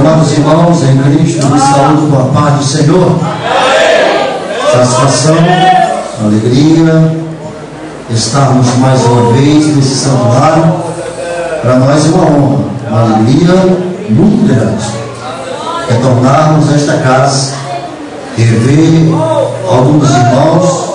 Amados irmãos em Cristo, me saúdo com a paz do Senhor. Satisfação, alegria, estarmos mais uma vez nesse santuário. Para nós uma honra, uma alegria muito grande. Retornarmos a esta casa, rever alguns irmãos.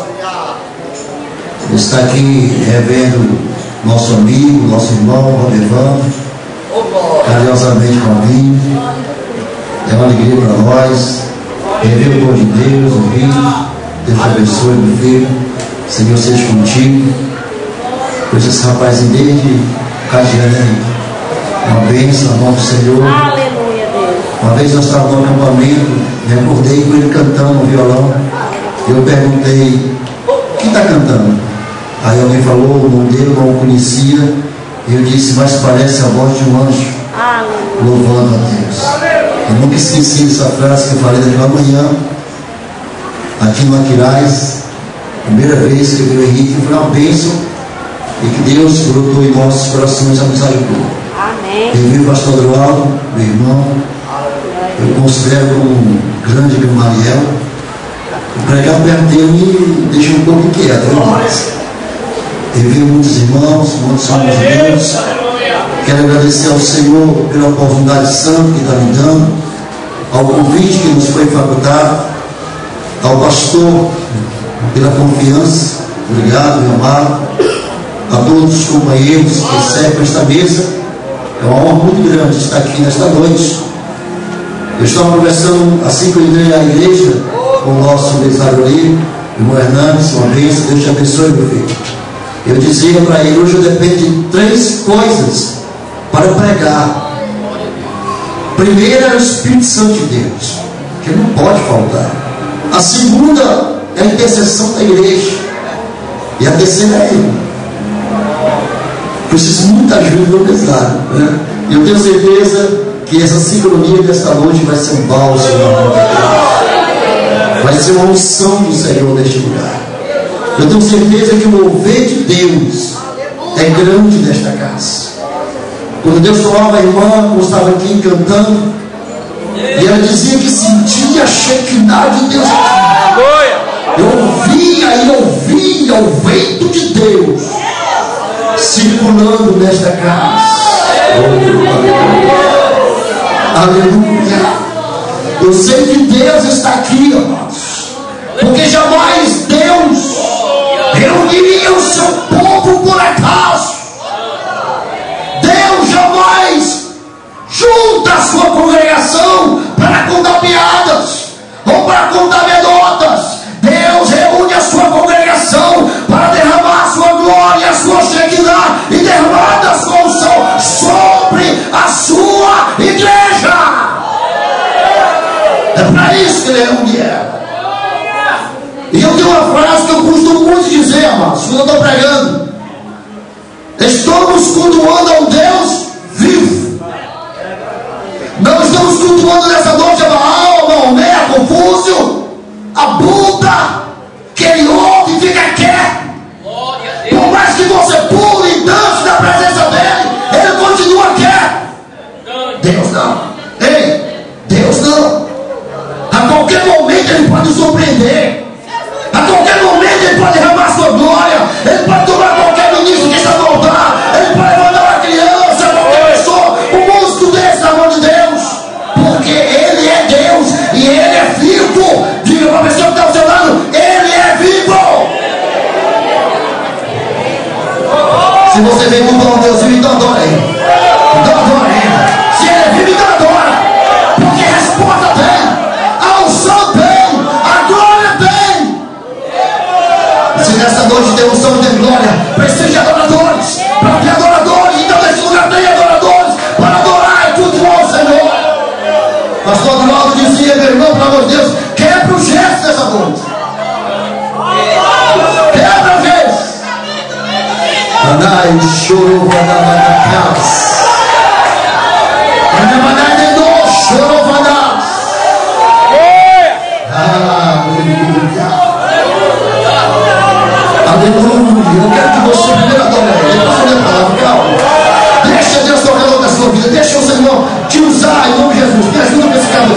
Está aqui revendo nosso amigo, nosso irmão, Rodevando, carinhosamente convido. É uma alegria para nós rever o dom de Deus, ouvir. Deus abençoe, meu filho. Senhor seja contigo. Pois esse rapazinho desde Cadiane, uma bênção, a mão do Senhor. Aleluia, Deus. Uma vez eu estava no acampamento, me acordei com ele cantando no violão. Eu perguntei: quem está cantando? Aí alguém falou o nome dele, eu não o conhecia. Eu disse: mas parece a voz de um anjo. Aleluia. Louvando a Deus. Eu nunca esqueci essa frase que eu falei daquela manhã, aqui no Aquiraz. Primeira vez que eu vi o Henrique, foi uma bênção, e que Deus brotou em nossos corações a nos ajudar. Amém. Eu vi o pastor Eduardo, meu irmão, eu considero como um grande Gamaliel. O pregar perto dele me deixa um pouco inquieto, mas eu vi muitos irmãos, muitos amigos de Deus. Quero agradecer ao Senhor pela oportunidade santa que está me dando, ao convite que nos foi facultado, ao pastor pela confiança. Obrigado, meu amado. A todos os companheiros que servem esta mesa. É uma honra muito grande estar aqui nesta noite. Eu estava conversando assim que eu entrei à igreja com o nosso mesário ali, irmão Hernandes, uma bênção. Deus te abençoe, meu filho. Eu dizia para ele: hoje eu dependo de 3 coisas para pregar. Primeiro é o Espírito Santo de Deus, que não pode faltar. A segunda é a intercessão da igreja. E a terceira é ele. Preciso de muita ajuda do mesário, né? Eu tenho certeza que essa sincronia desta noite vai ser um bálsamo na mão de Deus. Vai ser uma unção do Senhor neste lugar. Eu tenho certeza que o mover de Deus é grande nesta casa. Quando Deus falava a irmã, como estava aqui cantando, e ela dizia que sentia a Shekinah de Deus aqui. Eu ouvia o vento de Deus circulando nesta casa. Aleluia. Eu sei que Deus está aqui, amados, porque jamais Deus reuniria o seu povo por acaso. Deus jamais junta a sua congregação para contar piadas ou para contar anedotas. Deus reúne a sua congregação para derramar a sua glória, a sua Shekinah, e derramar a sua unção sobre a sua igreja. É para isso que ele reúne ela. E eu tenho uma frase que eu costumo muito dizer, amados, quando eu estou pregando: estamos cultuando a um Deus vivo. Não estamos cultuando nessa noite a Baal, Maomé, a Confúcio, a Buda, que ele ouve e fica quieto. Por mais que você pule e dance na presença dele, ele continua quieto. Deus não. Ei, Deus não. A qualquer momento ele pode nos surpreender. A qualquer momento ele pode derramar sua glória. Ele pode tomar qualquer ministro que está no altar. Ele pode mandar uma criança, qualquer pessoa, um músico desse na mão de Deus. Porque ele é Deus e ele é vivo. Diga para a pessoa que está ao seu lado: ele é vivo. Se você vem com o Deus vivo, então adora ele. Então adora ele. Se ele é vivo, então adora. Porque a resposta tem, a unção tem, a glória tem. Se nessa noite tem unção e tem glória, precisa de adoradores. Para ter adoradores, então nesse lugar tem adoradores para adorar e cultuar o Senhor. Pastor Ronaldo dizia: meu irmão, pelo amor de Deus, quebra o gesto dessa noite. Quebra o gesto. Andai, chorou, vadai na casa. Andai, dedo, chorou, vadai. Aleluia. Aleluia. Eu quero que você primeiro adore ele. Depois eu palavra, calma. Deixa Deus tocar na sua vida. Deixa o Senhor te usar em nome de Jesus.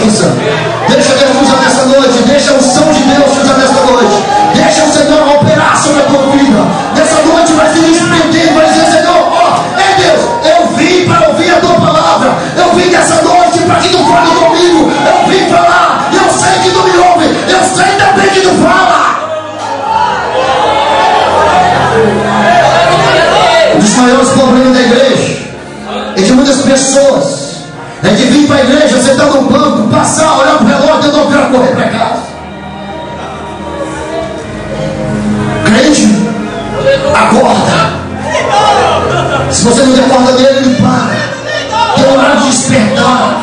usa. Deixa Deus usar nessa noite. Deixa a unção de Deus usar nessa noite. Deixa o Senhor operar sobre a tua vida. Nessa noite vai se desprender, vai dizer: Senhor, é Deus, eu vim para ouvir a tua palavra. Eu vim nessa noite para que tu fale comigo. Eu vim falar. Eu sei que tu me ouve. Eu sei também que tu fala. Um dos maiores problemas da igreja é de muitas pessoas é de vir para a igreja, sentar no banco, passar, olhar para o relógio e não quero correr para casa. Crente, acorda. Se você não der corda dele, ele para. Tem hora de despertar.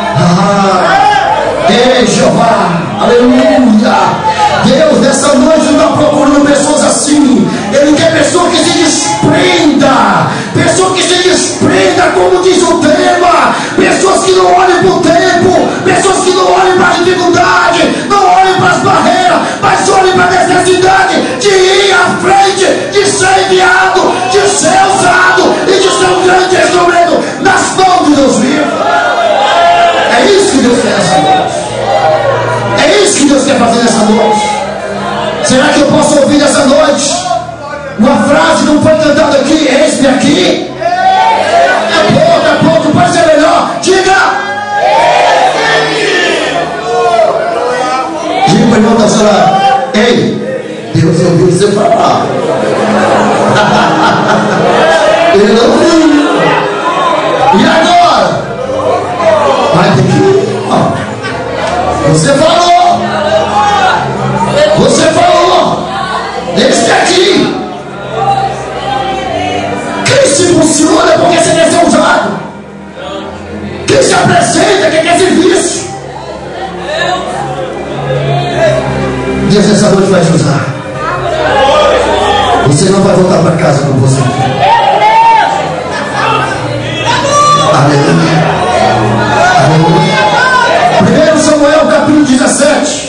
Ei, Jeová, aleluia. Deus, nessa noite não está procurando pessoas assim. Ele quer pessoa que se desprenda. Pessoa que se desprenda, como diz o tema. Pessoas que não olhem para o tempo. Pessoas que não olhem para a dificuldade. Não olhem para as barreiras. Mas olhem para a necessidade de ir à frente, de ser enviado, de ser usado e de ser um grande instrumento nas mãos de Deus vivo. É isso que Deus quer nessa noite. É isso que Deus quer fazer nessa noite. Será que eu posso ouvir nessa noite uma frase que não foi cantada aqui? Eis-me aqui. É pouco, pode ser melhor. Diga. Diga para o irmão da senhora: ei, Deus ouviu você falar. Ele não ouviu. E agora? Vai ter que ir. Você falou. Você falou. Eis-me aqui. Quem se funciona porque você quer ser usado. Quem se apresenta quem quer serviço. Deus essa noite vai te usar. Você não vai voltar para casa como você quer. Aleluia. Aleluia. 1 Samuel capítulo 17,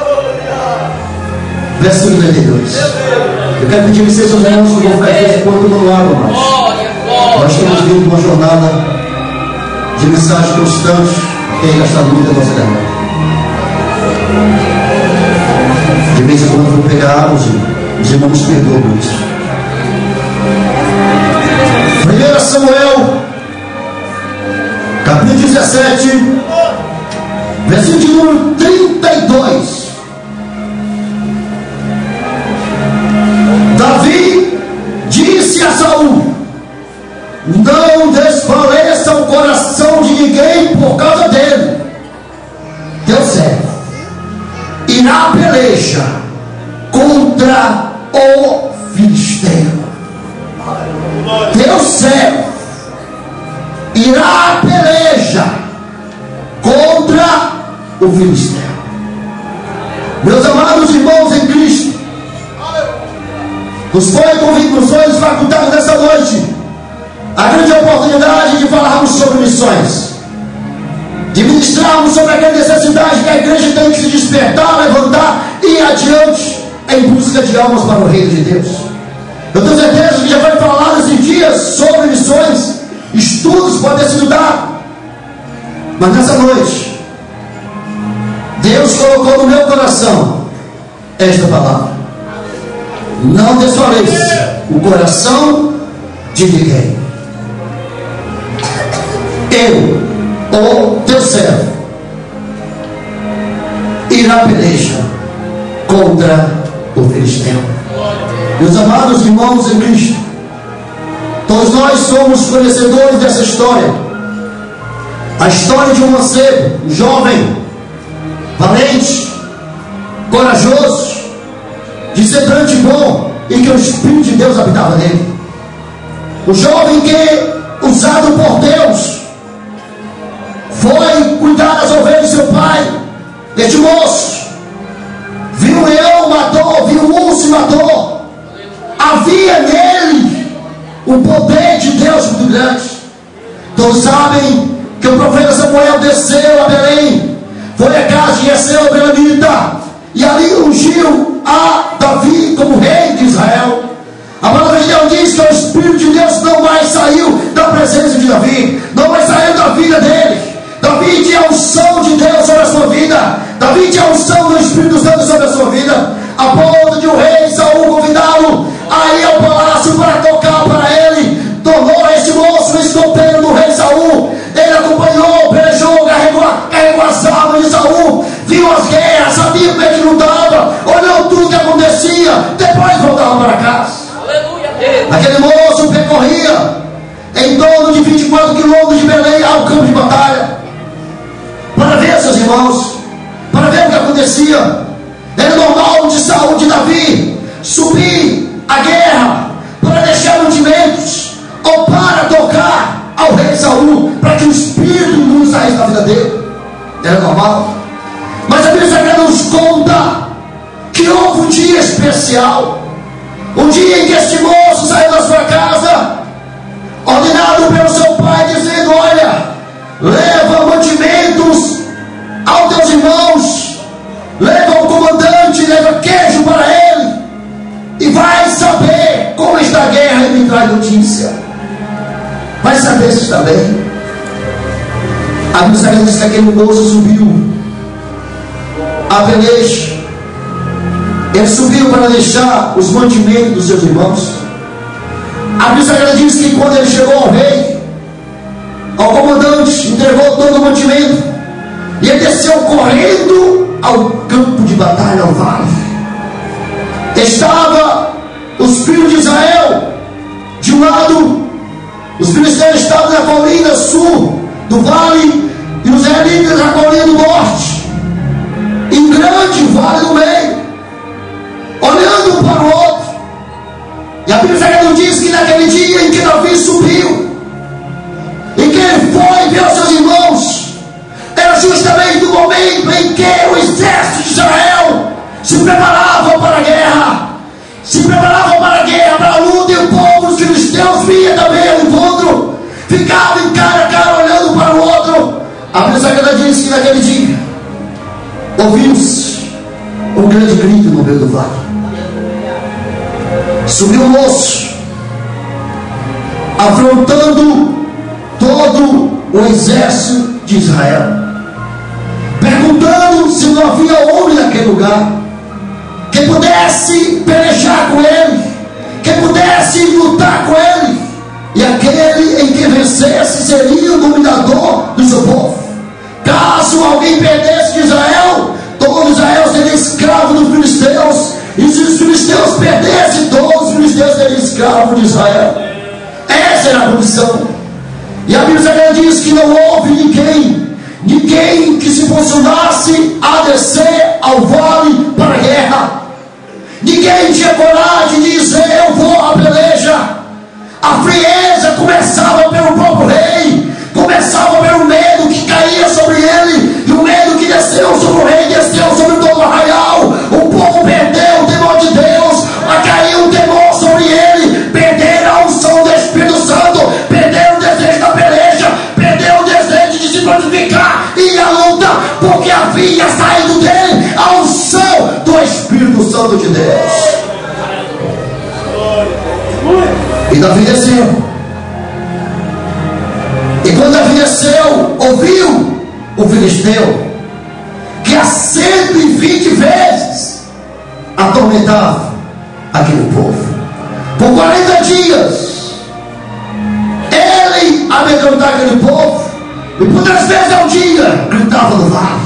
verso 32. Eu quero pedir licença aos irmãos que vão ficar aqui enquanto não abram mais. Nós estamos vindo uma jornada de mensagem constante que tem gastado muito a nossa garganta. De vez em quando eu vou pegar água, os irmãos perdoam muito. 1 Samuel capítulo 17, versículo de número 32. Davi disse a Saul: não desfaleça o coração de ninguém por causa dele. Teu servo irá à peleja contra o filisteu. Teu servo irá à peleja contra o filisteu. Meus amados irmãos em Cristo, nos foi facultado nessa noite a grande oportunidade de falarmos sobre missões, de ministrarmos sobre aquela necessidade que a igreja tem que se despertar, levantar e ir adiante em busca de almas para o reino de Deus. Eu tenho certeza que já foi falado esses dias sobre missões. Estudos podem ter sido dados, mas nessa noite Deus colocou no meu coração esta palavra: não desfaleça o coração de ninguém. Eu, o teu servo, irá à peleja contra o filisteu. Meus amados irmãos em Cristo, todos nós somos conhecedores dessa história. A história de um mancebo, um jovem, valente, corajoso, discernente e bom, e que o Espírito de Deus habitava nele. O jovem que, usado por Deus, foi cuidar das ovelhas de seu pai. Este moço viu um leão, matou, viu um urso e matou. Havia nele o poder de Deus muito grande. Todos sabem que o profeta Samuel desceu a Belém, foi a casa de Jessé o Belemita, e ali ungiu a Davi como rei de Israel. A palavra de Deus diz que o Espírito de Deus não mais saiu da presença de Davi, não mais saiu da vida dele. Davi tinha a unção de Deus sobre a sua vida, a ponto de o rei Saul convidá-lo a ir ao palácio para tocar para ele. Tornou esse moço o escoteiro do rei Saul. Ele acompanhou, pelejou, carregou as armas de Saul, viu as guerras, sabia como é que lutava, olhou tudo que acontecia, depois voltava para casa. Aquele moço percorria em torno de 24 quilômetros de Belém ao campo de batalha para ver seus irmãos, para ver o que acontecia. Era normal de Saul, de Davi, subir a guerra para deixar mantimentos ou para tocar ao rei Saul, para que o espírito de luz saísse da vida dele. Era normal. Mas a Bíblia Sagrada nos conta que houve um dia especial, um dia em que este moço saiu da sua casa, ordenado pelo seu pai, dizendo: olha, leva mantimentos aos teus irmãos, leva o comandante, leva queijo para ele, e vai saber como está a guerra e me traz notícia. Vai saber se está bem. A Bíblia Sagrada diz que aquele moço subiu a peleja. Ele subiu para deixar os mantimentos dos seus irmãos. A Bíblia Sagrada diz que quando ele chegou ao rei, ao comandante, entregou todo o mantimento, e ele desceu correndo ao campo de batalha, ao vale. Estava os filhos de Israel de um lado, os filisteus estavam na colina sul do vale, e os israelitas na colina do norte, e um grande vale no meio, olhando um para o outro. E a Bíblia Sagrada diz que naquele dia em que Davi subiu, em que ele foi ver os seus irmãos, era justamente o momento em que o exército de Israel se preparava para a guerra, para a luta, e o povo dos filisteus via também o encontro, ficava em cara a cara olhando para o outro. A Bíblia Sagrada diz que naquele dia ouviu-se um grande grito no meio do vale. Subiu o moço, afrontando todo o exército de Israel, perguntando se não havia homem naquele lugar que pudesse pelejar com ele, que pudesse lutar com ele, e aquele em que vencesse seria o dominador do seu povo. Caso alguém perdesse de Israel, todo Israel seria escravo dos filisteus, e se os filisteus perdessem, todos os filisteus seriam escravos de Israel. Essa era a condição. E a Bíblia Sagrada diz que não houve ninguém que se posicionasse a descer ao vale para a guerra. Ninguém tinha coragem de dizer: eu vou à peleja. A frieza começava pelo próprio rei, começava pelo medo que caía sobre ele, e o medo que desceu sobre o rei, desceu sobre todo o arraial. O povo perdeu o temor de Deus, caiu o temor sobre ele, perderam a unção do Espírito Santo, perderam o desejo da peleja, perderam o desejo de se purificar e a luta, porque havia saído dele a unção do Espírito Santo de Deus. E Davi desceu. E quando Davi desceu, ouviu o filisteu, que a 120 vezes atormentava aquele povo. Por 40 dias ele amedrontava aquele povo, e por 3 vezes ao dia gritava no vale.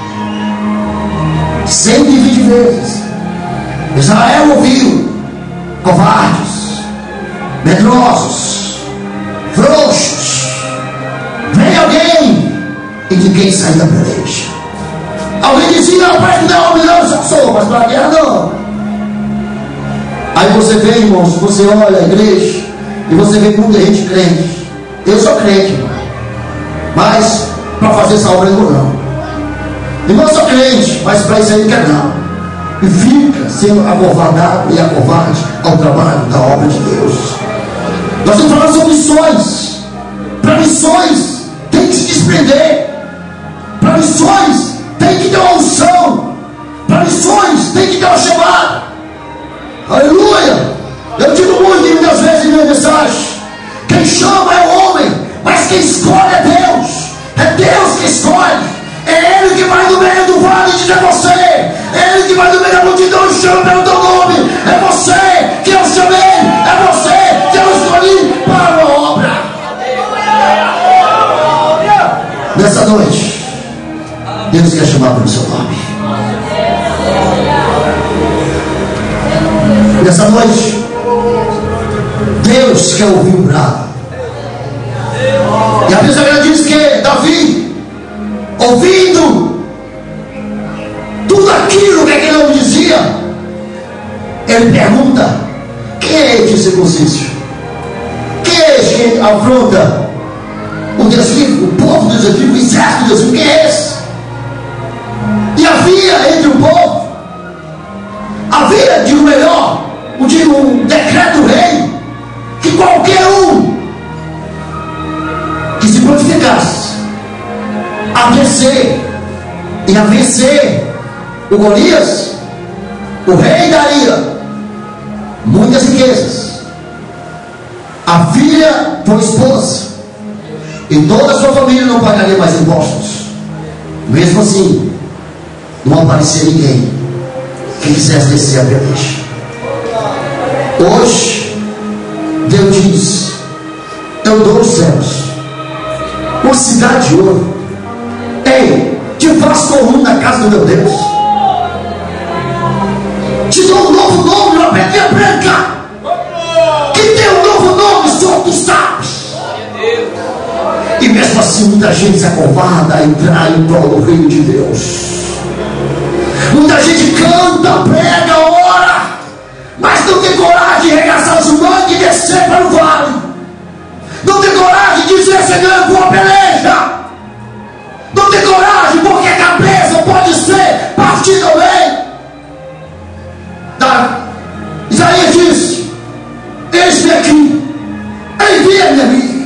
120 vezes Israel ouviu: covardes, medrosos, frouxos, vem alguém e de quem sair da peleja. Alguém dizia: não, parece que não é homem, não, só sou, mas para a guerra não. Aí você vê, irmãos, você olha a igreja e você vê muita gente crente. Eu sou crente, irmão, mas para fazer essa obra eu não. Irmão, eu sou crente, mas para isso aí quer não. E fica sendo acovardado e acovarde ao trabalho da obra de Deus. Nós estamos falando sobre missões. Para missões tem que se desprender. Para missões tem que ter uma unção. Para missões tem que ter uma chamada. Aleluia! Eu digo muito e muitas vezes em minha mensagem: quem chama é o homem, mas quem escolhe é Deus. É Deus que escolhe. É Ele que vai no meio do vale e diz a você: é Ele que vai no meio da multidão e chama pelo teu nome. É você que eu chamei, é você que eu escolhi para uma obra. Nessa noite, Deus quer chamar pelo seu nome. Nessa noite, Deus quer ouvir um brado. E a Bíblia Sagrada diz que Davi, ouvindo tudo aquilo que aquele homem dizia, ele pergunta: quem é este circunciso? Quem é este que afronta o Deus vivo, o povo do Deus vivo, o exército do Deus vivo? Quem é esse? E havia entre o povo, havia de um melhor, de um decreto rei, que qualquer um que se prontificasse a vencer e a vencer o Golias, o rei daria muitas riquezas, a filha por esposa, e toda a sua família não pagaria mais impostos. Mesmo assim, não aparecia ninguém que quisesse descer a peleja. Hoje, Deus diz: eu dou os céus, uma cidade de ouro. Ei, te faço comum na casa do meu Deus. Te dou um novo nome, uma pedra branca, que tem um novo nome, só tu sabes. E mesmo assim, muita gente se acovarda a entrar em prol do reino de Deus. Muita gente canta, prega, ora, mas não tem coragem de regaçar os mangues e descer para o vale. Não tem coragem de dizer: Senhor, eu vou a peleja. Não tem coragem, porque a cabeça pode ser partida ao meio. Isaías disse: eis-me aqui, envia-me a mim.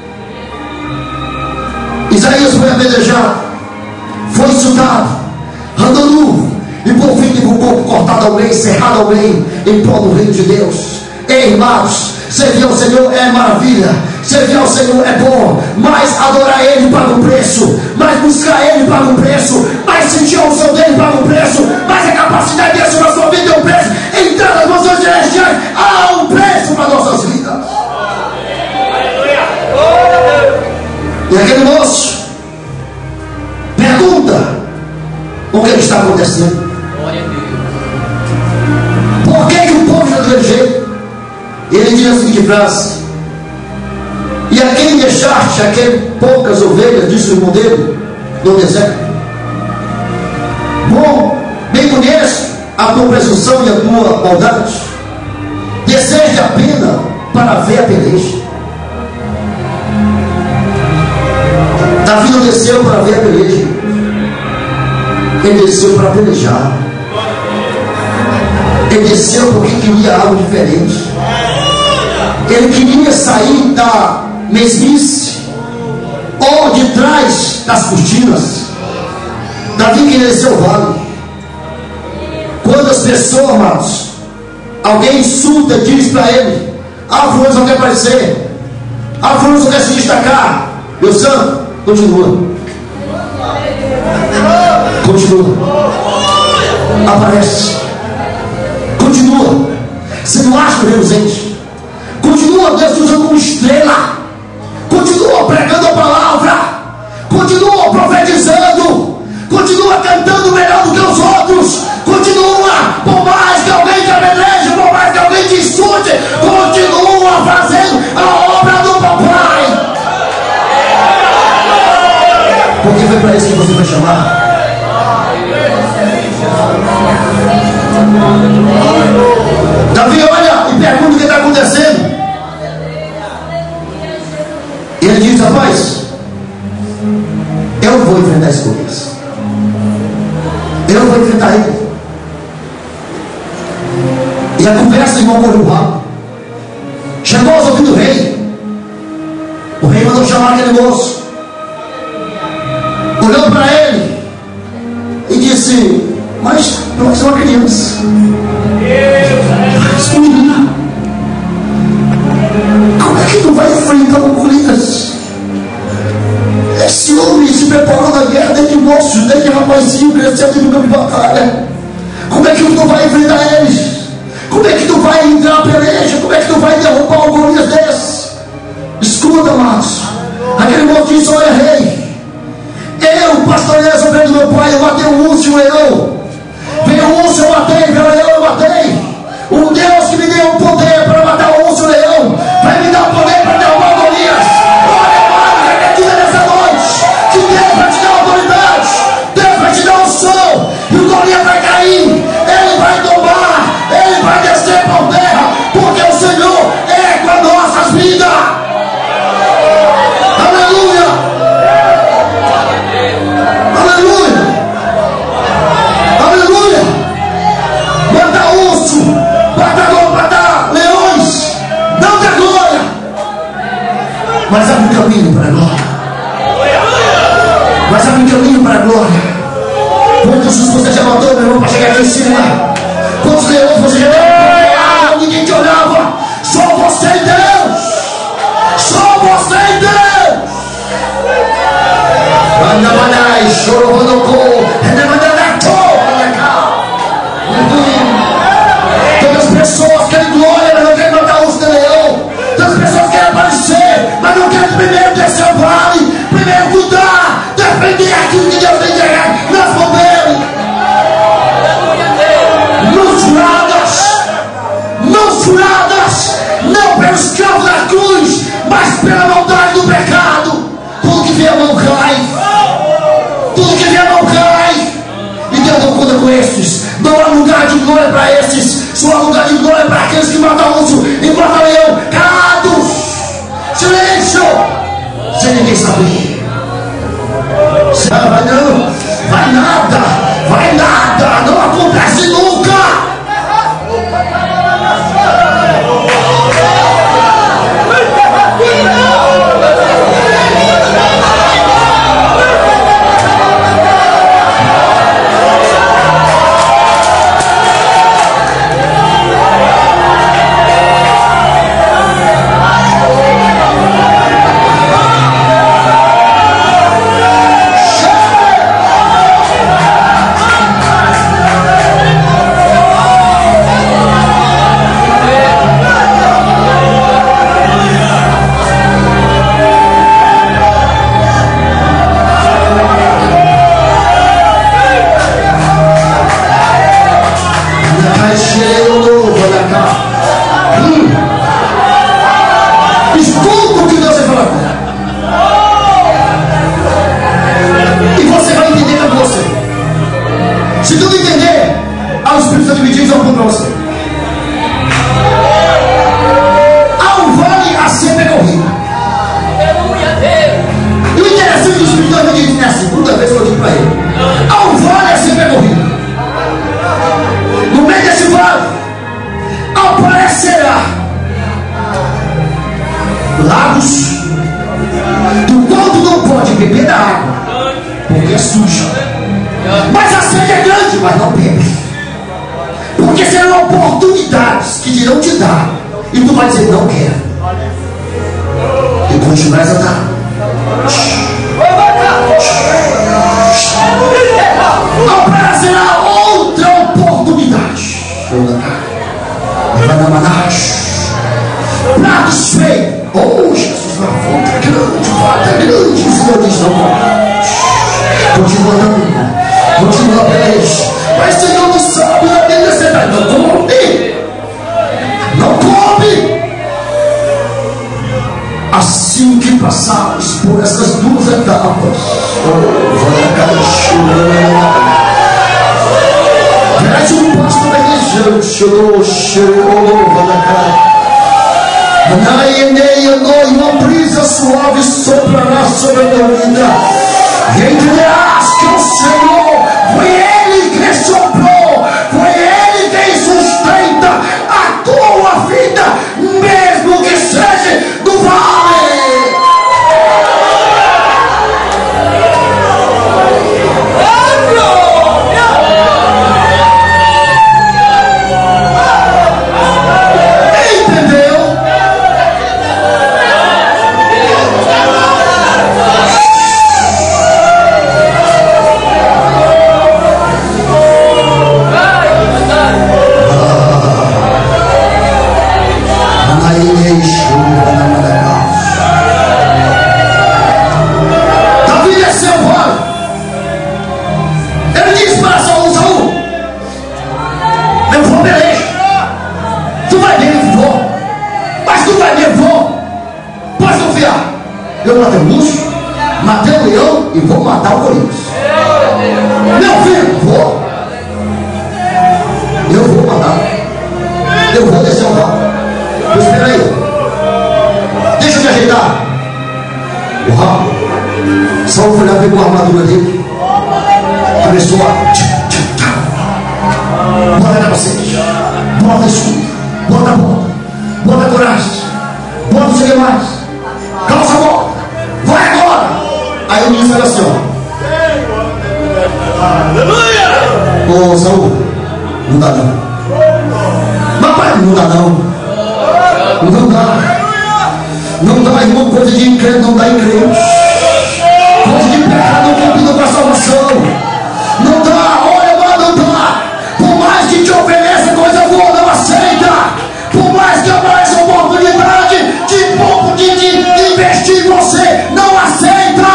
Isaías foi apedrejado, foi insultado, andou nu, e por fim teve o corpo cortado ao meio, cerrado ao meio, em prol do reino de Deus. Ei, irmãos, servir ao Senhor é maravilha, servir ao Senhor é bom, mas adorar Ele paga um preço, mas buscar Ele paga um preço, mas sentir a unção dele paga um preço, mas a capacidade de acionar a sua vida tem um preço. Entrar nas mansões celestiais há um preço para nossas vidas. E aquele moço pergunta o que está acontecendo. Por que o povo está daquele jeito? E ele diz a seguinte frase: e a quem deixaste aquelas poucas ovelhas, disse o irmão dele, no deserto? Bom, bem conheço a tua presunção e a tua maldade. Deseja a pena para ver a peleja. Davi não desceu para ver a peleja, ele desceu para pelejar. Ele desceu porque queria algo diferente. Ele queria sair da mesmice ou de trás das cortinas. Davi queria descer o vale. Quando as pessoas, amados, alguém insulta e diz para ele: fulano só quer aparecer, fulano só quer se destacar. Meu santo, continua. Aparece. Continua. Você não acha reluzente? Continua Deus te usando como estrela. Continua pregando a palavra. Continua profetizando. Continua cantando melhor do que os outros. Continua, por mais que alguém te apedreje, por mais que alguém te insulte, continua fazendo a obra do papai. Porque foi para isso que você foi chamado. Davi olha e pergunta o que está acontecendo. E ele diz: rapaz, eu vou enfrentar esse Golias. Eu vou enfrentar ele. E a conversa, irmão, correu rápido. Chegou aos ouvidos do rei. O rei mandou chamar aquele moço. Olhou para ele e disse: mas nós somos uma criança. Mas um menino, como é que tu vai enfrentar o Golias? Esse homem se preparou na guerra desde moço, desde rapazinho, cresceu no campo de batalha. é que tu vai enfrentar eles? Como é que tu vai entrar a peleja? Como é que tu vai derrubar um Golias desse? Escuta, amados. Aquele moço disse: olha, rei, eu pastoreei as ovelhas do meu pai, eu matei um urso e um leão. Veio um urso, eu matei, veio um leão, eu matei. O Deus que me deu o poder para matar o urso e o leão vai me dar o poder para derrubar o Golias. Olha, amado, repetida nessa noite, que Deus vai te dar autoridade, Deus vai te dar um som, e o Golias vai cair, ele vai tomar, ele vai descer por terra, porque o Senhor é com as nossas vidas. Aleluia! Aleluia! Aleluia! Mata urso, mata leões, não dá glória, mas abre um caminho para a glória. Mas abre um caminho para a glória. Quantos sustos você já matou, meu irmão, para chegar aqui em cima? Quantos leões você já deu? Ninguém te olhava. Só você e Deus. Só você e Deus. Anda, manai, choro, rodocou. Todas as pessoas querem glória, mas não querem matar os leão. Todas as pessoas querem aparecer, mas não querem primeiro descer o vale, primeiro cuidar, defender aquilo que Deus tem entregado nas mãos dele. Mãos furadas, não pelos cravos da cruz, mas pela maldade do pecado. Tudo que vier a mão cai. Tudo que vier a mão cai. E Deus não conta com estes. Não há lugar de glória para estes. Só há lugar de glória para aqueles que matam urso e matam leão. Calados. Silêncio. Sem ninguém saber. Vai não. Vai nada. Vai nada. Não acontece nunca. Escuta o que Deus vai falar. E você vai entender para você. Se tu não entender, há um Espírito Santo dividido ao para você. Há um vale a ser percorrido. E o interessante do Espírito Santo diz nessa segunda vez que eu digo para ele: há um vale a ser percorrido. No meio desse vale aparecerá lagos do qual tu não pode beber da água, porque é suja. Mas a sede é grande, mas não bebe. Porque serão oportunidades que irão te dar, e tu vai dizer: não quero. E continuarás a dar. Aparecerá outra oportunidade. Pratos feios. Oh, Jesus, na volta é grande, volta é grande. O Senhor diz: não pode. Continua dando, continua a peleja. Mas o Senhor não sabe, não tem necessidade. Não come. Não come. Assim que passarmos por essas duas etapas, verás um pasto e uma brisa suave soprará sobre a tua vida, e entenderás que o Senhor foi Ele que soprou, foi Ele quem sustenta a tua vida, mesmo que seja do vale. Eu matei o urso, matei o leão e vou matar o Golias. Meu filho, vou. Eu vou matar. Eu vou descer o rabo. Mas espera aí. Deixa eu me ajeitar. O rabo. Saul foi lá, pegou a armadura dele. Começou a... Bota capacete. Bota escudo. Bota a bota. Bota a coragem. Bota não sei o que mais. Calça a bota. Vai agora. Aí o menino fala assim, ó. Ô Saul, não dá não. Mas pai, não dá não. Não dá. Não dá, irmão, coisa de incrédulo, não dá incrédulo. Coisa de pecado não combina com a salvação. Não dá, olha, mano, não dá. Por mais que te ofereça coisa boa, não aceita. Por mais que apareça a oportunidade de investir em você, não aceita.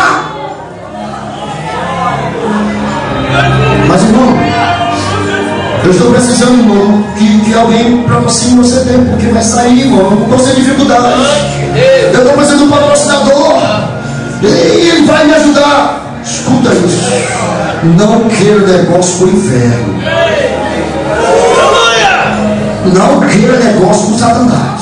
Mas, irmão, eu estou precisando, irmão, que alguém patrocine você tem, porque vai sair, irmão. Eu não sei dificuldade. Eu estou precisando de um patrocinador. E ele vai me ajudar. Escuta isso. Não queira negócio com o inferno. Não queira negócio com Satanás.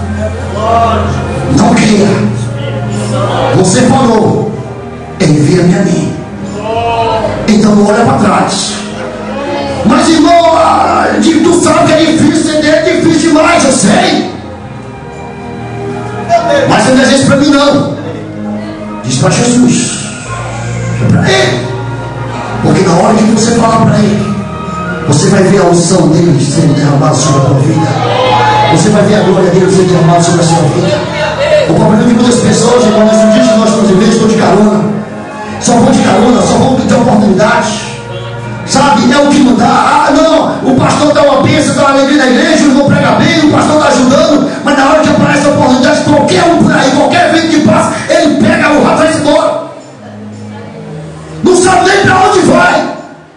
Não queira. Você falou, envia-me a mim. Então não olha para trás. Mas, irmão, tu sabe que é difícil, é difícil demais, eu sei. Mas você não diz isso para mim, não. Diz para Jesus. É para Ele. Porque na hora que você falar para Ele, você vai ver a unção dele sendo derramada sobre a tua vida. Você vai ver a glória dele sendo derramada sobre a sua vida. O problema é que muitas pessoas, irmão, nesses dias que nós estamos vivendo, estão de carona. Só vão de carona, só vão ter oportunidade. Sabe, é o que não dá. Ah, não, o pastor dá uma bênção, dá uma alegria na igreja, o irmão prega bem, o pastor está ajudando, mas na hora que aparece a oportunidade, qualquer um por aí, qualquer vento que passa, ele pega o rato e vai embora. Não sabe nem para onde vai.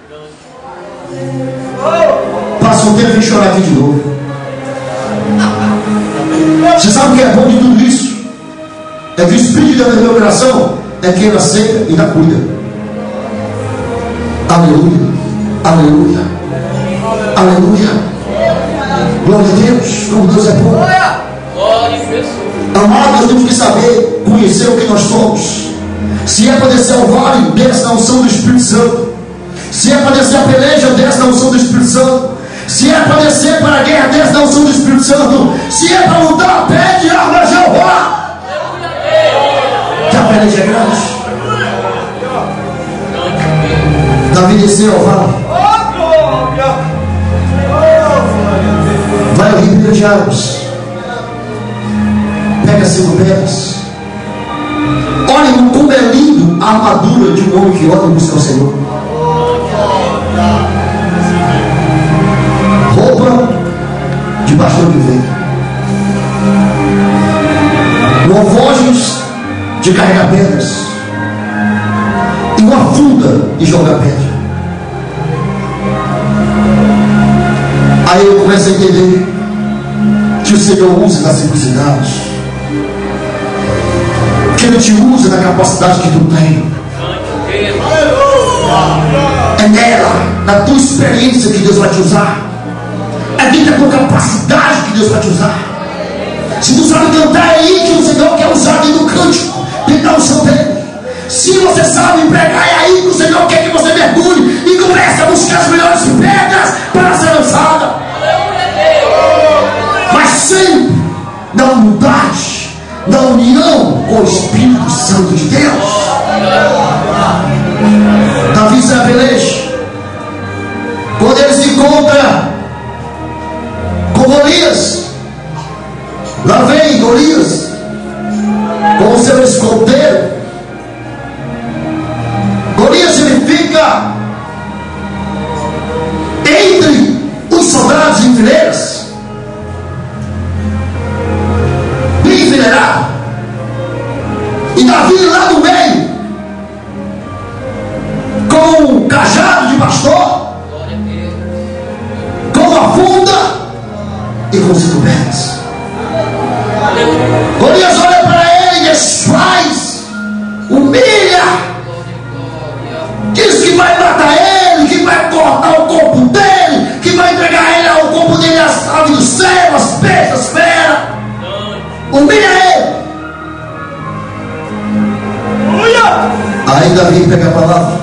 Passa um tempo e chorar aqui de novo. Você sabe o que é bom de tudo isso? É que o Espírito da minha oração é que ele aceita e ainda cuida. Aleluia, aleluia, aleluia. Glória a Deus, como Deus é bom. Amados, nós temos que saber, conhecer o que nós somos. Se é para descer ao vale, desce na unção do Espírito Santo. Se é para descer a peleja, desce na unção do Espírito Santo. Se é para descer para a guerra, desce na unção do Espírito Santo. Se é para lutar, pede arma a Jeová. Que a peleja é grande. Davi desceu ao vale. Vai ao ribeiro de águas. Pega 5 pedras. Olhem como é lindo a armadura de um homem que ora e busca o Senhor. Roupa de pastor que vem. Alforjes de carregar pedras. E uma funda de jogar pedra. Aí eu começo a entender que o Senhor usa da simplicidade, que Ele te usa da capacidade que tu tem. É nela, na tua experiência, que Deus vai te usar. É dentro da tua capacidade que Deus vai te usar. Se tu sabe cantar, é aí que o Senhor quer usar dentro do cântico, dentro da unção dele. Se você sabe pregar, é aí que o Senhor quer que você mergulhe e comece a buscar as melhores pedras para ser lançada. Mas sempre na humildade, na união com o Espírito Santo de Deus. Davi sai a peleja. Quando ele se encontra com Golias, lá vem Golias com o seu escoteiro. Golias significa entre os soldados em fileiras, bem enfileirado, e Davi lá no meio com um cajado de pastor, com uma funda e com 5 pedras. Golias olha para ele e desfaz humilha ele. Aí Davi pega a palavra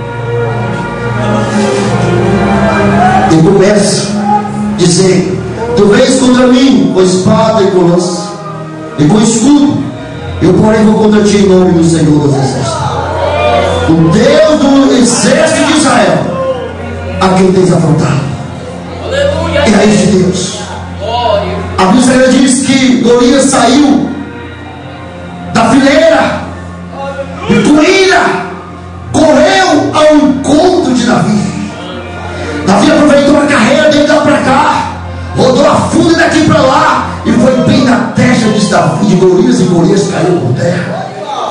e começa a dizer: tu vens contra mim com espada e com lança e com escudo, eu porém vou contra ti em nome do Senhor dos Exércitos, o Deus do exército de Israel, a quem tens afrontado. E aí de Deus, a Bíblia diz que Golias saiu da fileira e com ira correu ao encontro de Davi. Davi aproveitou a carreira dele lá para cá, rodou a funda daqui para lá e foi bem na testa de Golias, e Golias caiu por terra.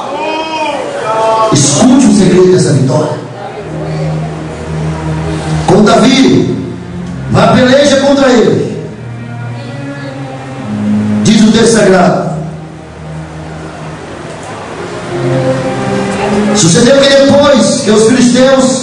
Escute o segredo dessa vitória. Quando Davi vai a peleja contra ele, diz o texto sagrado: sucedeu que depois que os filisteus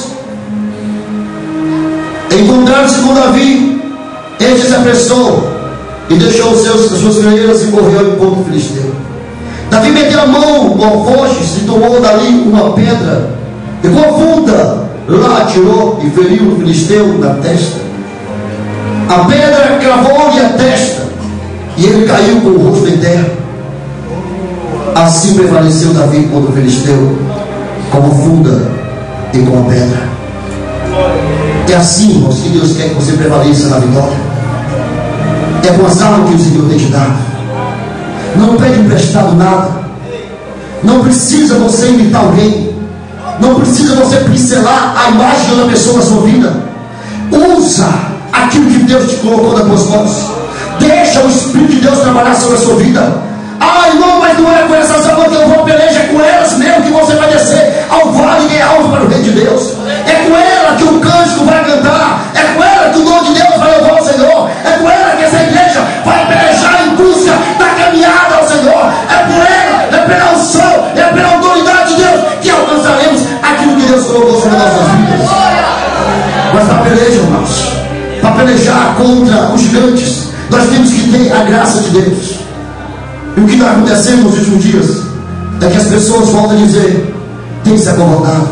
encontraram-se com Davi, este se apressou e deixou as suas fileiras e correu ao encontro filisteu. Davi meteu a mão no alforje e tomou dali uma pedra e com a funda lá atirou e feriu o filisteu na testa. A pedra cravou-lhe a testa e ele caiu com o rosto em terra. Assim prevaleceu Davi contra o filisteu, com a funda e com a pedra. É assim, irmãos, que Deus quer que você prevaleça na vitória. É com as armas que o Senhor tem te dado. Não pede emprestado nada. Não precisa você imitar alguém. Não precisa você pincelar a imagem de outra pessoa na sua vida. Usa aquilo que Deus te colocou nas tuas mãos. Deixa o Espírito de Deus trabalhar sobre a sua vida. Ah, irmão, mas não é com essas armas que eu vou pelejar, é com elas mesmo que você vai descer ao vale de alto para o reino de Deus. É com ela que o cântico vai cantar. É com ela que o nome de Deus vai louvar ao Senhor. É com ela que essa igreja vai pelejar em busca da caminhada ao Senhor. É por ela, é pela unção, é pela autoridade de Deus que alcançaremos aquilo que Deus colocou sobre nossas vidas. Mas para pelejar, irmãos, para pelejar contra os gigantes, nós temos que ter a graça de Deus. E o que está acontecendo nos últimos dias é que as pessoas voltam a dizer: tem se acomodado,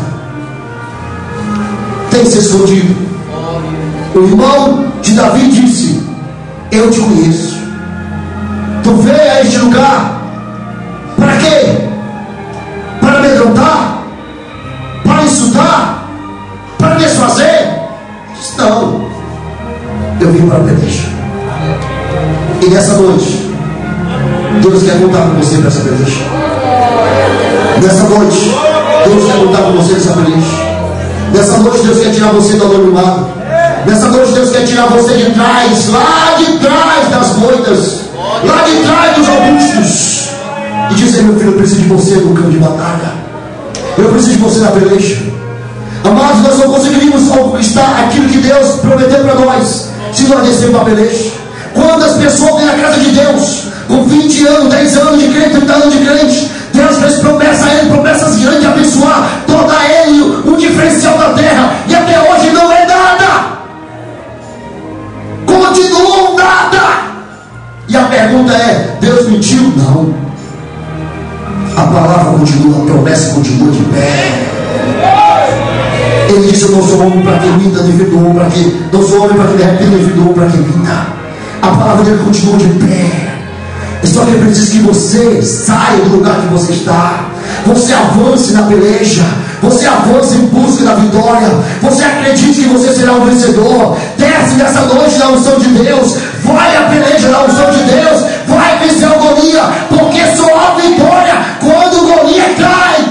tem se escondido. O irmão de Davi disse: eu te conheço. Tu veio a este lugar para quê? Para amedrontar? Para insultar? Para desfazer? Não, eu vim para a peleja. E nessa noite Deus quer contar com você para essa peleja. Nessa noite Deus quer contar com você nessa peleja. Nessa noite Deus quer tirar você do anonimato. Nessa noite Deus quer tirar você de trás, lá de trás das moitas, lá de trás dos arbustos, e dizer: meu filho, eu preciso de você no campo de batalha. Eu preciso de você na peleja. Amados, nós não conseguiríamos conquistar aquilo que Deus prometeu para nós se nós descermos para a peleja. Quantas pessoas têm na casa de Deus com 20 anos, 10 anos de crente, 30 anos de crente, Deus fez promessa a ele, promessas grandes de abençoar, tornar ele um diferencial da terra, e até hoje não é nada. Continuam nada. E a pergunta é: Deus mentiu? Não. A palavra continua, a promessa continua de pé. Ele disse: eu não sou homem para que minta, nem filho do homem para que, não sou homem para que derrete, nem filho do homem para que minta. A palavra dele continua de pé. Só que é preciso que você saia do lugar que você está. Você avance na peleja. Você avance em busca da vitória. Você acredite que você será um vencedor. Desce nessa noite na unção de Deus. Vai à peleja na unção de Deus. Vai vencer o Golias. Porque só há vitória quando o Golias cai.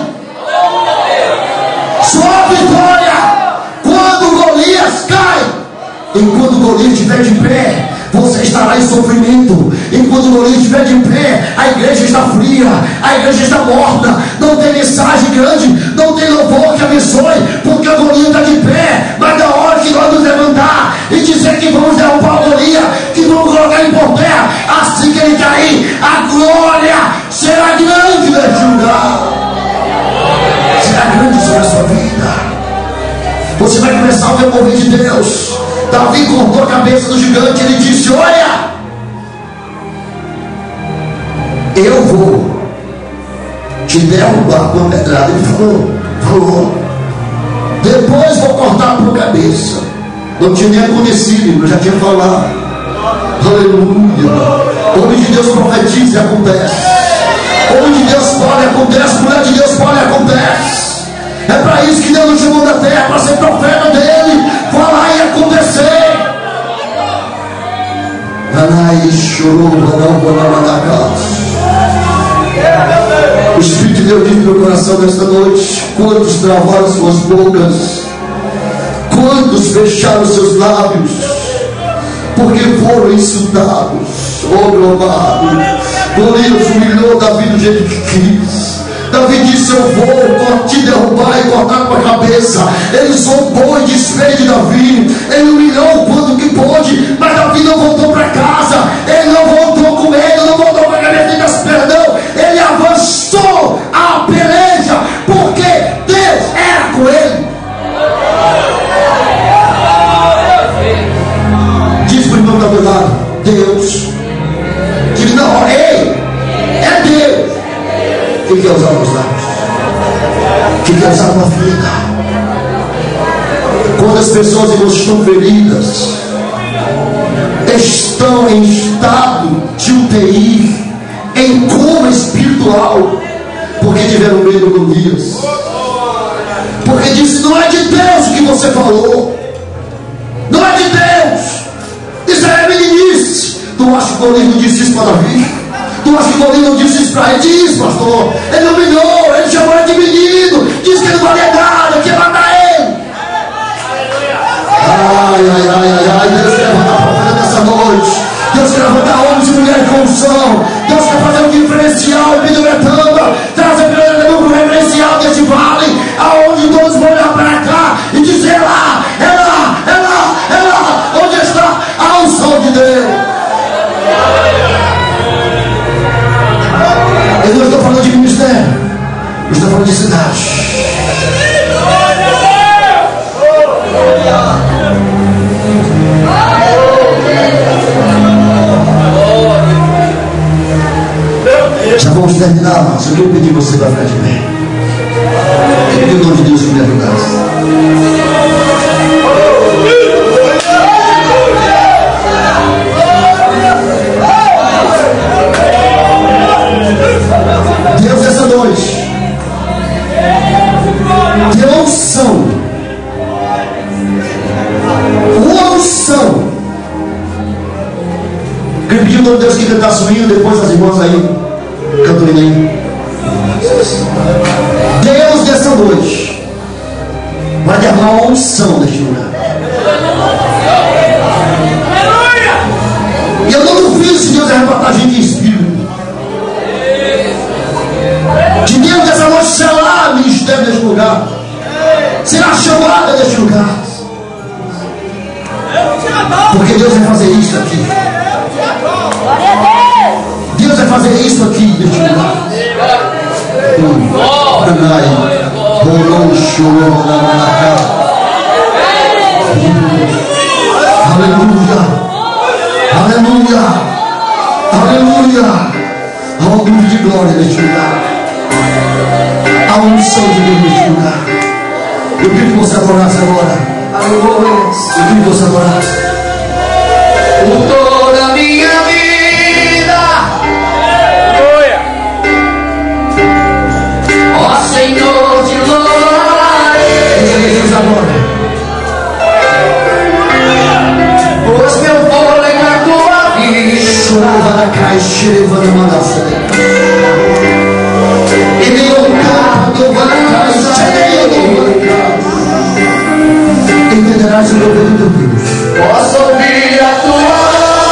Só há vitória quando o Golias cai. Enquanto o Golias estiver de pé, você estará em sofrimento. Enquanto o Golias estiver de pé, a igreja está fria, a igreja está morta, não tem mensagem grande, não tem louvor que abençoe, porque o Golias está de pé. Mas na hora que nós nos levantar e dizer que vamos derrubar o Golias, que vamos colocar ele por terra, assim que ele cair, a glória será grande neste lugar. Será grande sobre a sua vida. Você vai começar a ver o mover de Deus. Davi cortou a cabeça do gigante. Ele disse: olha, eu vou te derrubar com a pedrada. Ele falou. Depois vou cortar a tua cabeça. Não tinha nem acontecido, eu já tinha falado. Aleluia. Homem de Deus profetiza e acontece. Homem de Deus fala e acontece. Mulher de Deus fala e acontece. É para isso que Deus nos chamou da terra, para ser profeta dele, falar e acontecer. O Espírito de Deus diz no meu coração nesta noite: quantos travaram suas bocas, quantos fecharam seus lábios, porque foram insultados. Oh, glória! Golias humilhou Davi do jeito que quis. Davi disse: eu vou te derrubar e cortar a tua cabeça. Ele zombou e desfez de Davi. Ele humilhou o quanto que pôde, mas Davi não voltou para casa. Ele não voltou com medo, não voltou para a cabeça, perdão. Ele avançou a peleja, porque Deus era com ele. Diz para o irmão da do lado: Deus. Diz: não, ei, é Deus. O que é usar os lábios? O que é usar uma vida? Quando as pessoas, irmãos, estão feridas, estão em estado de UTI, em coma espiritual, porque tiveram medo do Golias, porque disse: não é de Deus o que você falou, não é de Deus, isso é meninice. Tu acha que o Golias não disse isso para Davi? Tu acha que o Golias não disse isso para ele? Diz, pastor. Ele humilhou, ele chamou ele de menino, disse que ele não valia nada, que ia matar ele. Ai, Deus quer levantar profeta nessa noite. Deus quer levantar homens e mulheres com unção. Deus quer fazer um diferencial em Pindoretama, trazer um referencial desse vale, aonde todos vão olhar para cá e dizer: é lá, onde está a unção de Deus. Eu não estou falando de ministério, eu estou falando de cidade. Já vamos terminar, mas eu queria pedir você para ficar de pé. Eu pedi o nome de Deus que me ajudasse. Deus, essa noite, deu unção, uma unção. Eu pedi o nome de Deus que cantar subindo, depois as irmãs aí cantam aí. Deus, dessa noite, vai derramar uma unção neste lugar. E eu não duvido se Deus arrebatar a gente em espírito. De Deus dessa noite será ministério neste lugar, será chamada neste lugar, porque Deus vai fazer isso aqui. Deus vai fazer isso aqui neste lugar. Aleluia, aleluia. Há uma nuvem de glória neste lugar. A unção de Deus neste lugar. Eu queria que você adorasse agora. Eu queria que você adorasse. Por toda a minha vida, ó Senhor, te louvarei. Jesus agora. Pois meu fôlego é tua vida. Chorava na caixa, levando a mandação. E meu carro vai cheio do entenderás o meu Deus. Posso ouvir a tua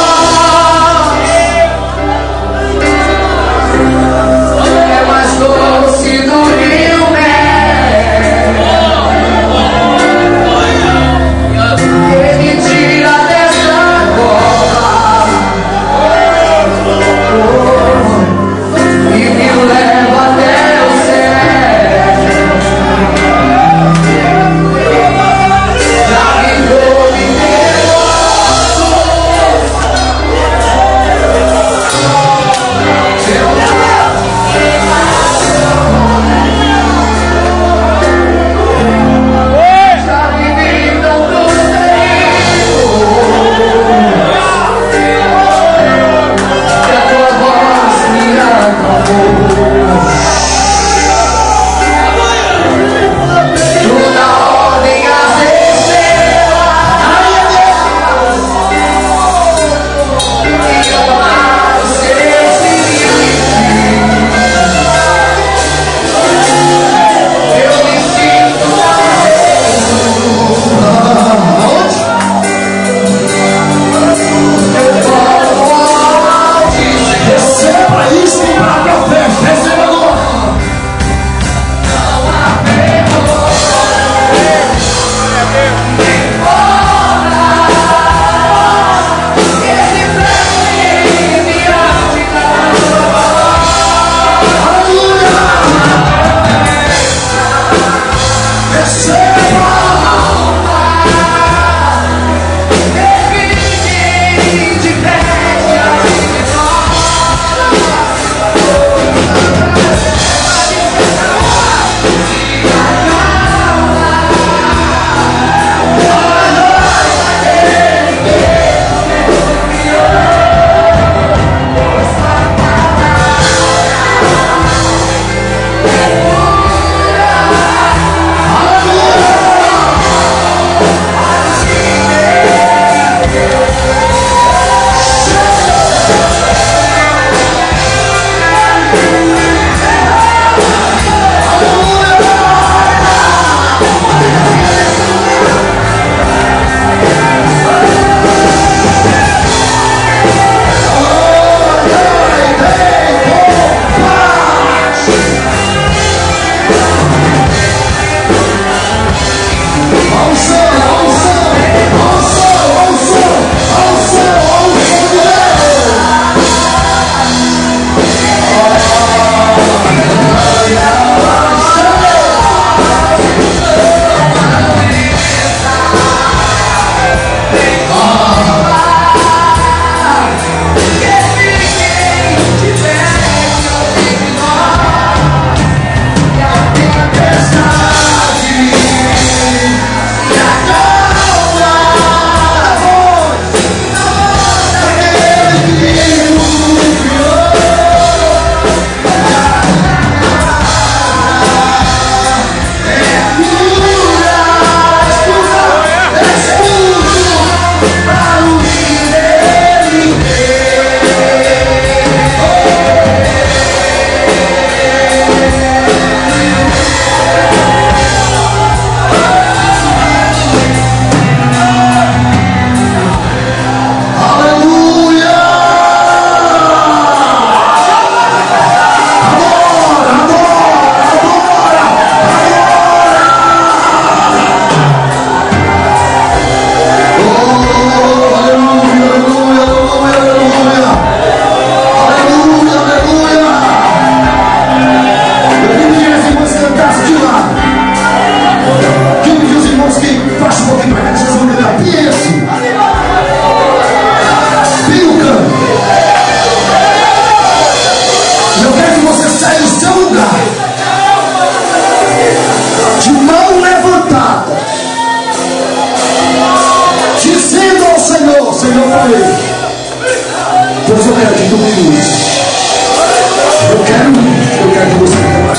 lugar que você está.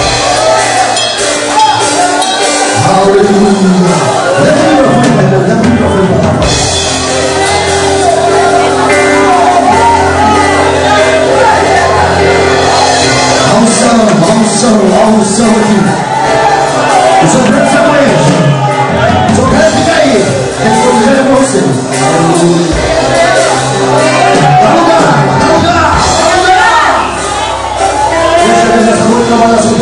Aleluia. Leva o microfone, pai. Leva o microfone para papai. A unção aqui. O Senhor quer ficar com eles. O Senhor quer ficar aí. Ele foi dizer com você. Dá lugar. Deixa eu ver essa noite trabalhar sobre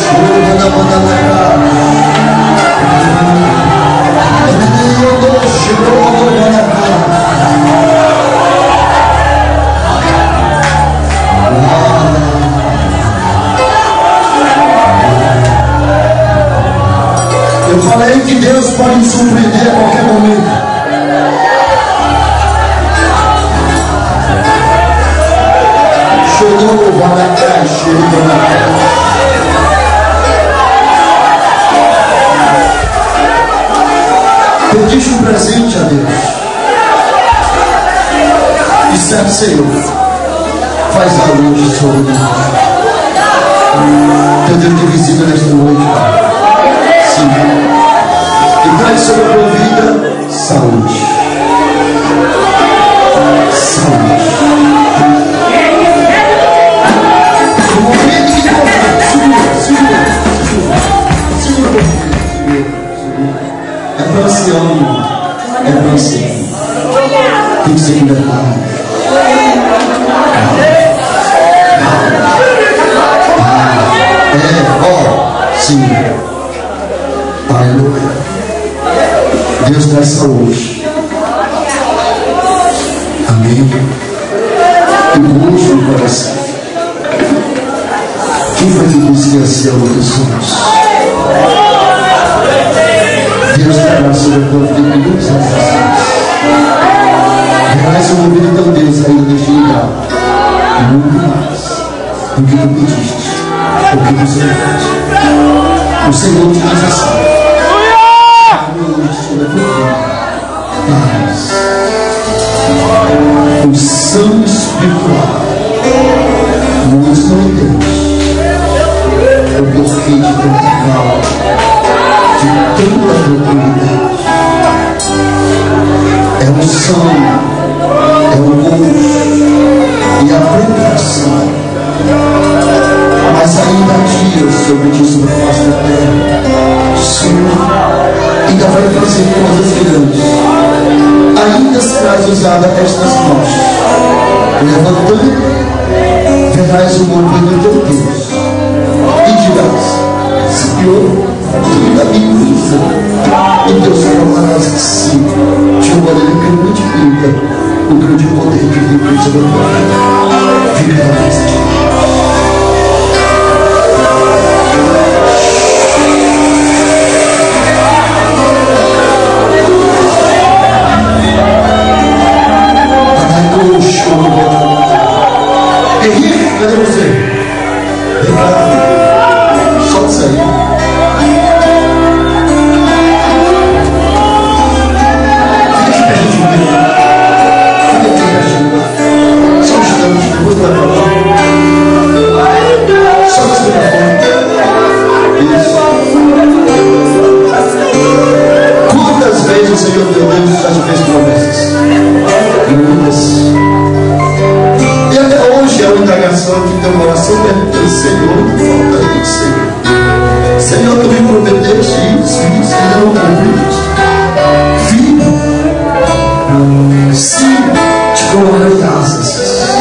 Eu falei que Deus pode me surpreender a qualquer momento. Chegou o Valacá, pediste um presente a Deus. Disseste, Senhor, faz a luz sobre mim. Teu Deus de visita nesta noite. Sim. E traz sobre a tua vida saúde. Saúde. No momento que segura. É para ancião. É para ancião. Tem que ser libertado. Sim. Aleluia. Deus traz saúde. Amém. E gosto no coração. Quem foi que disse que assim é o que somos? Deus trará sobre a tua vida muitas aflições. Renais uma vida tão Deus ainda neste lugar. Muito mais do que tu pediste. O que tu sonhaste. O Senhor te diz assim: paz, unção espiritual. Muitos não entendem o bloqueio de tanta calma, de tanta tranquilidade. É um som, é um gozo e a preparação. Mas ainda há dias sobre ti, sobre a face da terra. O Senhor ainda vai fazer coisas grandes. Ainda serás usada estas mãos. Levantando, verás o movimento do teu Deus. E dirás: Senhor, tu ainda me usa. E Deus falarás que sim. De uma maneira que multiplica o grande poder que vem sobre a tua vida. Fica na presença de Deus. Henrique, cadê você? Vem cá, solta isso aí. Fica aqui pertinho dele. Fica aqui pertinho. Só um instante, depois vai pra lá. Solta esse microfone. Isso. Quantas vezes o Senhor teu Deus já te fez promessas? Muitas. E até hoje é uma indagação que teu coração pergunta: Senhor, falta isso, Senhor. Senhor, tu me prometeste isso, ainda não cumpri. Filho, sim, te colocarei asas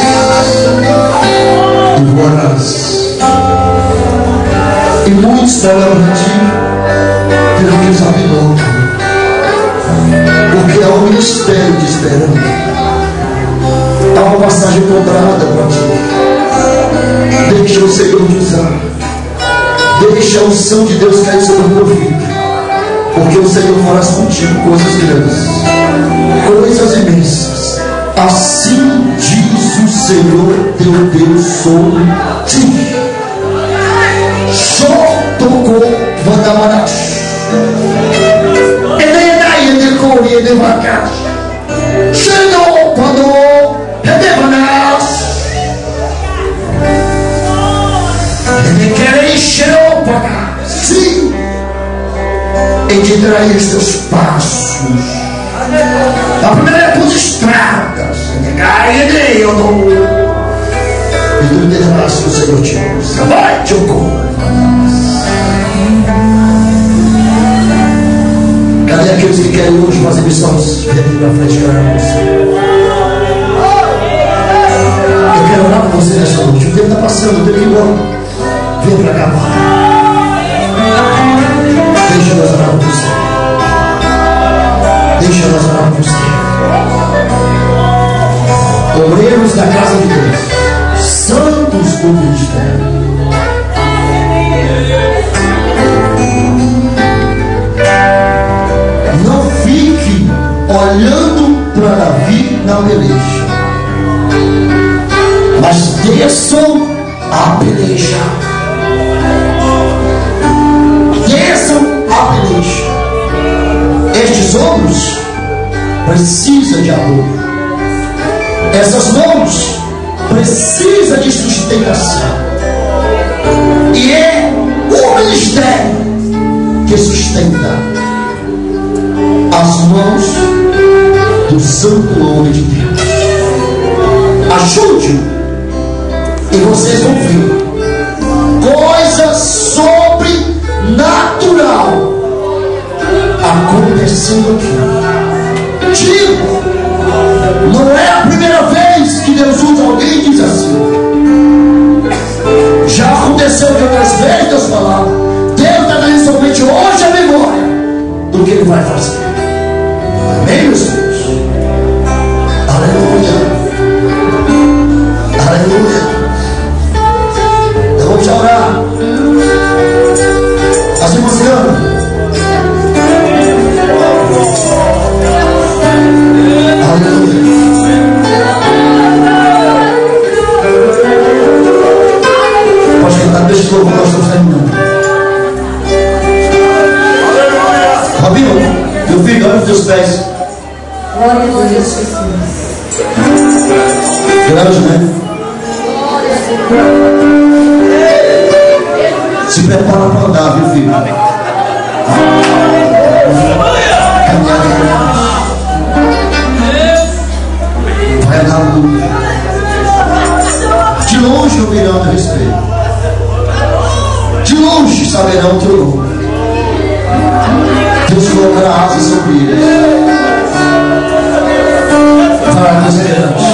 e voarás. E muitos darão para ti terão que usar piloto, porque há um ministério te esperando. Há uma passagem comprada para ti. Deixa o Senhor te usar. Deixa a unção de Deus cair sobre a tua vida. Porque o Senhor fará contigo coisas grandes, coisas imensas. Assim diz o Senhor teu Deus sobre ti. Só tocou Vandamanash. Ele daí ele corria devagar. Senhor, quando Ele quer encher o pagar. Sim. E te trair os teus passos. A primeira é por estradas. E tu entenderás que o Senhor te usa. Vai, te ocorre. Cadê aqueles que querem hoje fazer missões? Vem pra frente, cara. Eu quero orar com você nessa noite. O tempo está passando, eu tenho que ir embora. Vem para cá, Pai. Deus orar por você. Deixa Deus orar por você. Obreiros da casa de Deus, santos do ministério. Não fique olhando para Davi na peleja, mas desçam a peleja. Desçam a peleja. Estes ombros precisam de amor. Essas mãos precisam de sustentação. E é o ministério que sustenta as mãos do santo homem de Deus. Ajude-o e vocês vão ver coisas sobrenatural acontecendo aqui. Digo, não é a primeira vez que Deus usa alguém e diz assim. Já aconteceu de outras vezes Deus falar. Deus está dando somente hoje a memória do que Ele vai fazer. Amém, meus filhos? Aleluia. Aleluia. Eu vou te orar. Assim você ama. Aleluia. Pode cantar, deixa o louvor, nós estamos terminando. Rabino, meu filho, olha os teus pés. Glória a Deus, Jesus. Grande, né? Se prepara para andar, viu, filho? Vai dar luz. De longe ouvirão teu respeito. De longe saberão teu nome. Deus colocará asas sobre eles. Para Deus grande.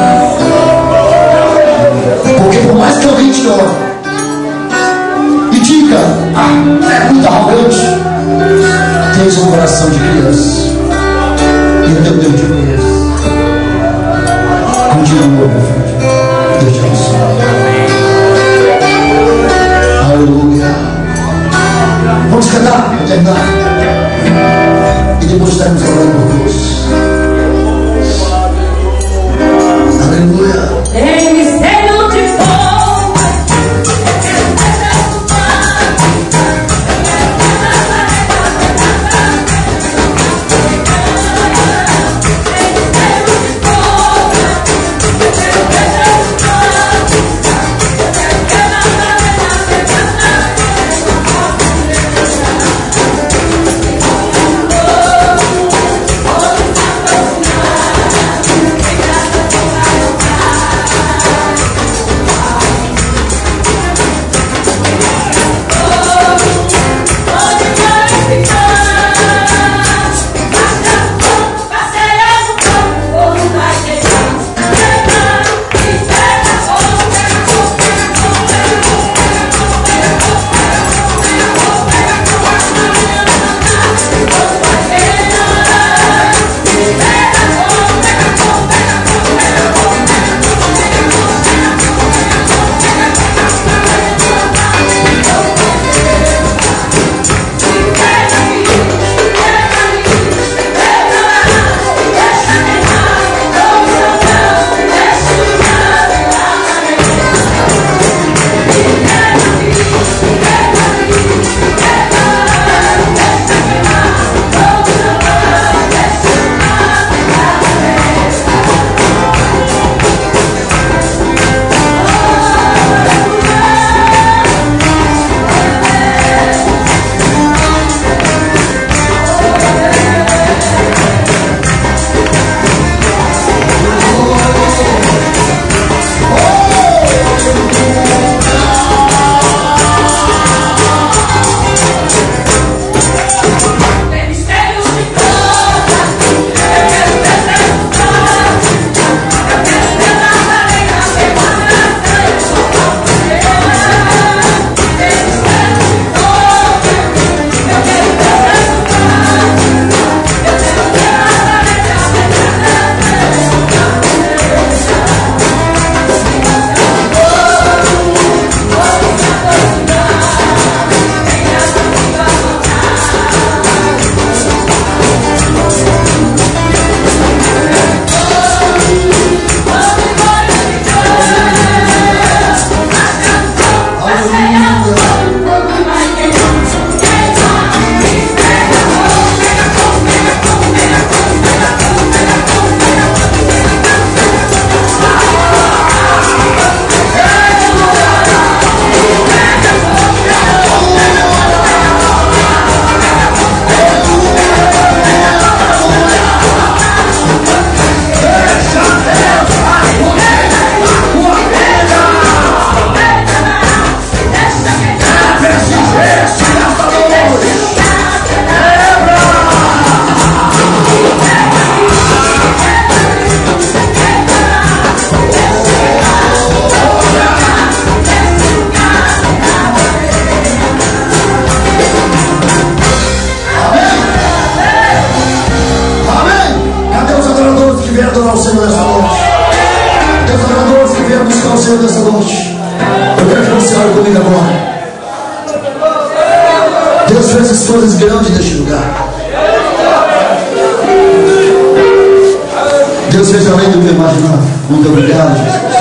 Porque por mais que alguém te ore e diga, é muito arrogante, tens um coração de criança. E o teu Deus te conhece. Continua, meu filho. Deus te abençoe. Aleluia. Vamos cantar, vamos terminar. E depois estaremos orando por Deus. Aleluia. fez as coisas grandes neste lugar. Deus fez além do que eu imaginava. Muito obrigado, Jesus.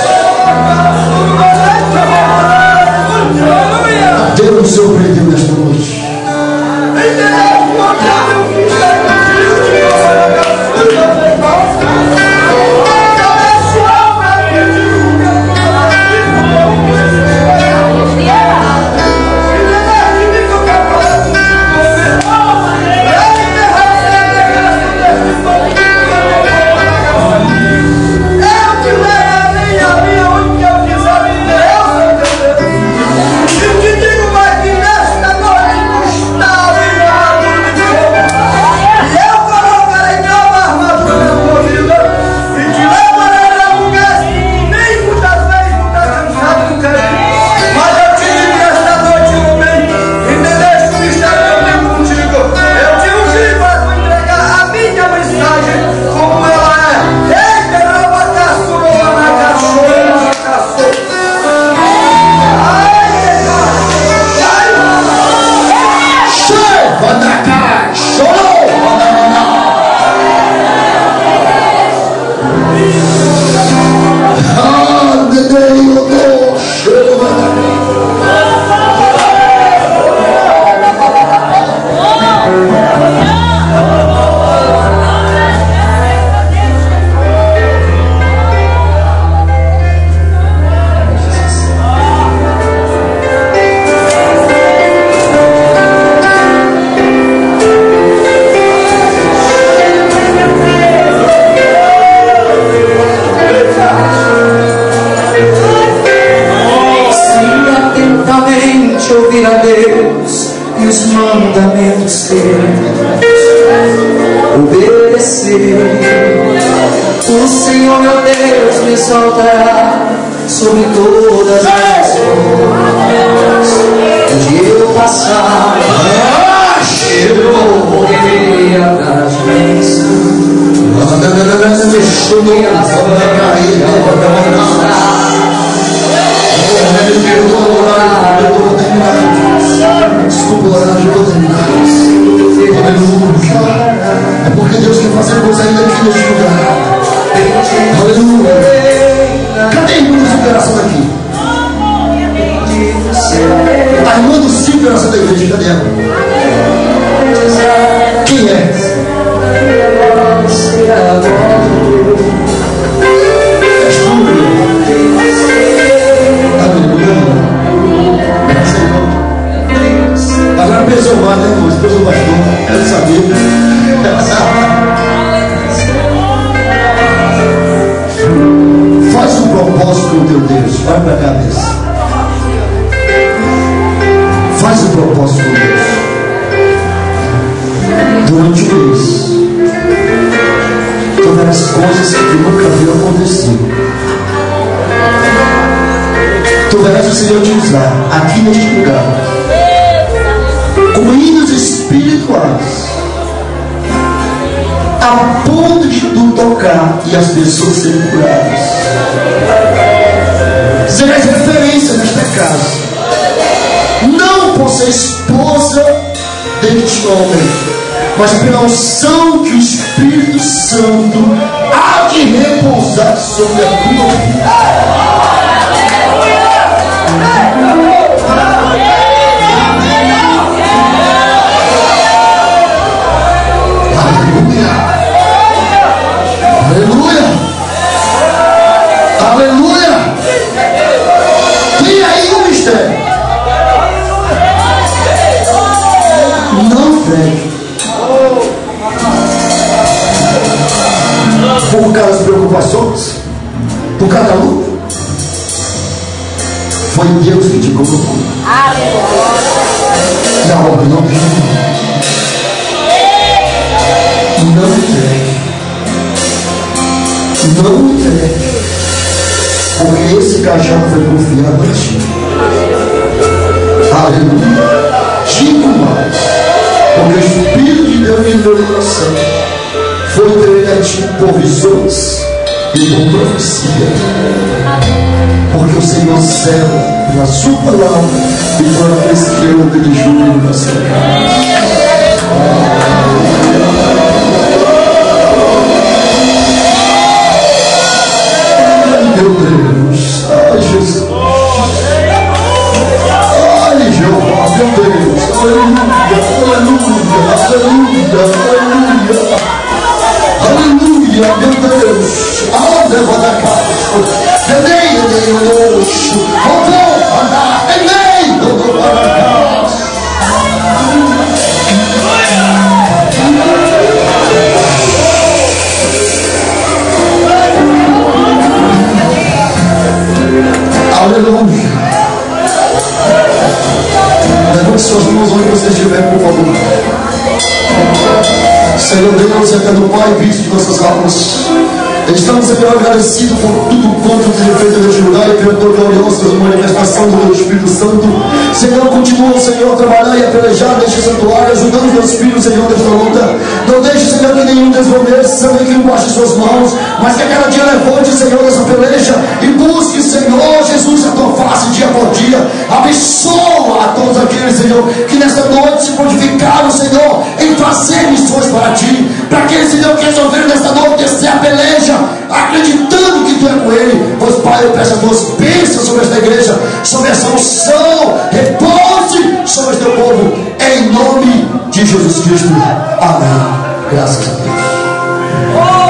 Deus nos surpreendeu nesta noite. Ouvir a Deus e os mandamentos obedecer. O Senhor meu Deus me exaltará sobre todas as coisas. Onde eu passar, eu correrei atrás de bênçãos. Desculpa, eu vou terminar. Aleluia. É porque Deus quer fazer coisa ainda aqui neste lugar. Aleluia. Cadê a irmã do superação daqui? A irmã do superação da igreja, cadê ela? Quem é? Agora pesou mais, né, irmãos? Pesou bastante. Quero saber. Faz um propósito com o teu Deus. Vai para a cabeça. Faz um propósito com Deus. Durante o mês. Tu verás coisas que tu nunca viu acontecer. Tu verás o Senhor te usar aqui neste lugar com hinos espirituais, a ponto de tu tocar e as pessoas serem curadas. Serás referência nesta casa, não por ser esposa deste homem, mas pela unção que o Espírito Santo há de repousar sobre a tua vida. Aleluia! Aleluia! Tem aí um mistério. Não fregue. Por causa das preocupações, por causa da luta, foi Deus que te colocou. E a obra não vive. Não entregue. Não entregue, porque esse cajado foi confiado a ti. Aleluia. Digo mais, porque o Espírito de Deus me deu no coração. Foi entregue a ti por visões, e com profecia, porque o Senhor zela pela sua palavra e por a fresqueira de julho na sua casa. Meu Deus, ai Jesus, ai Jeová, meu Deus, aleluia, aleluia, aleluia, aleluia, meu Deus, leva da casa, aleluia. Levante suas mãos onde você estiver, por favor. Senhor Deus, eterno Pai, visto de nossas almas, estamos, Senhor, agradecidos por tudo quanto tem feito neste lugar e pela tua gloriosa manifestação do teu Espírito Santo. Senhor, continua, Senhor, a trabalhar e a pelejar neste santuário, ajudando os teus filhos, Senhor, nesta luta. Não deixe, Senhor, que nenhum desvaneça, saber que embaixo de suas mãos, mas que a cada dia levante, Senhor, nessa peleja e busque, Senhor Jesus, a tua face dia por dia. Abençoa a todos aqueles, Senhor, que nesta noite se purificaram, Senhor, em fazer missões para ti. Para aqueles, Senhor, que resolveram nesta noite descer a peleja, acreditando que tu é com ele. Pois, Pai, eu peço as tuas bênçãos sobre esta igreja, sobre essa unção, repouse sobre este teu povo, em nome de Jesus Cristo. Amém. Graças a Deus.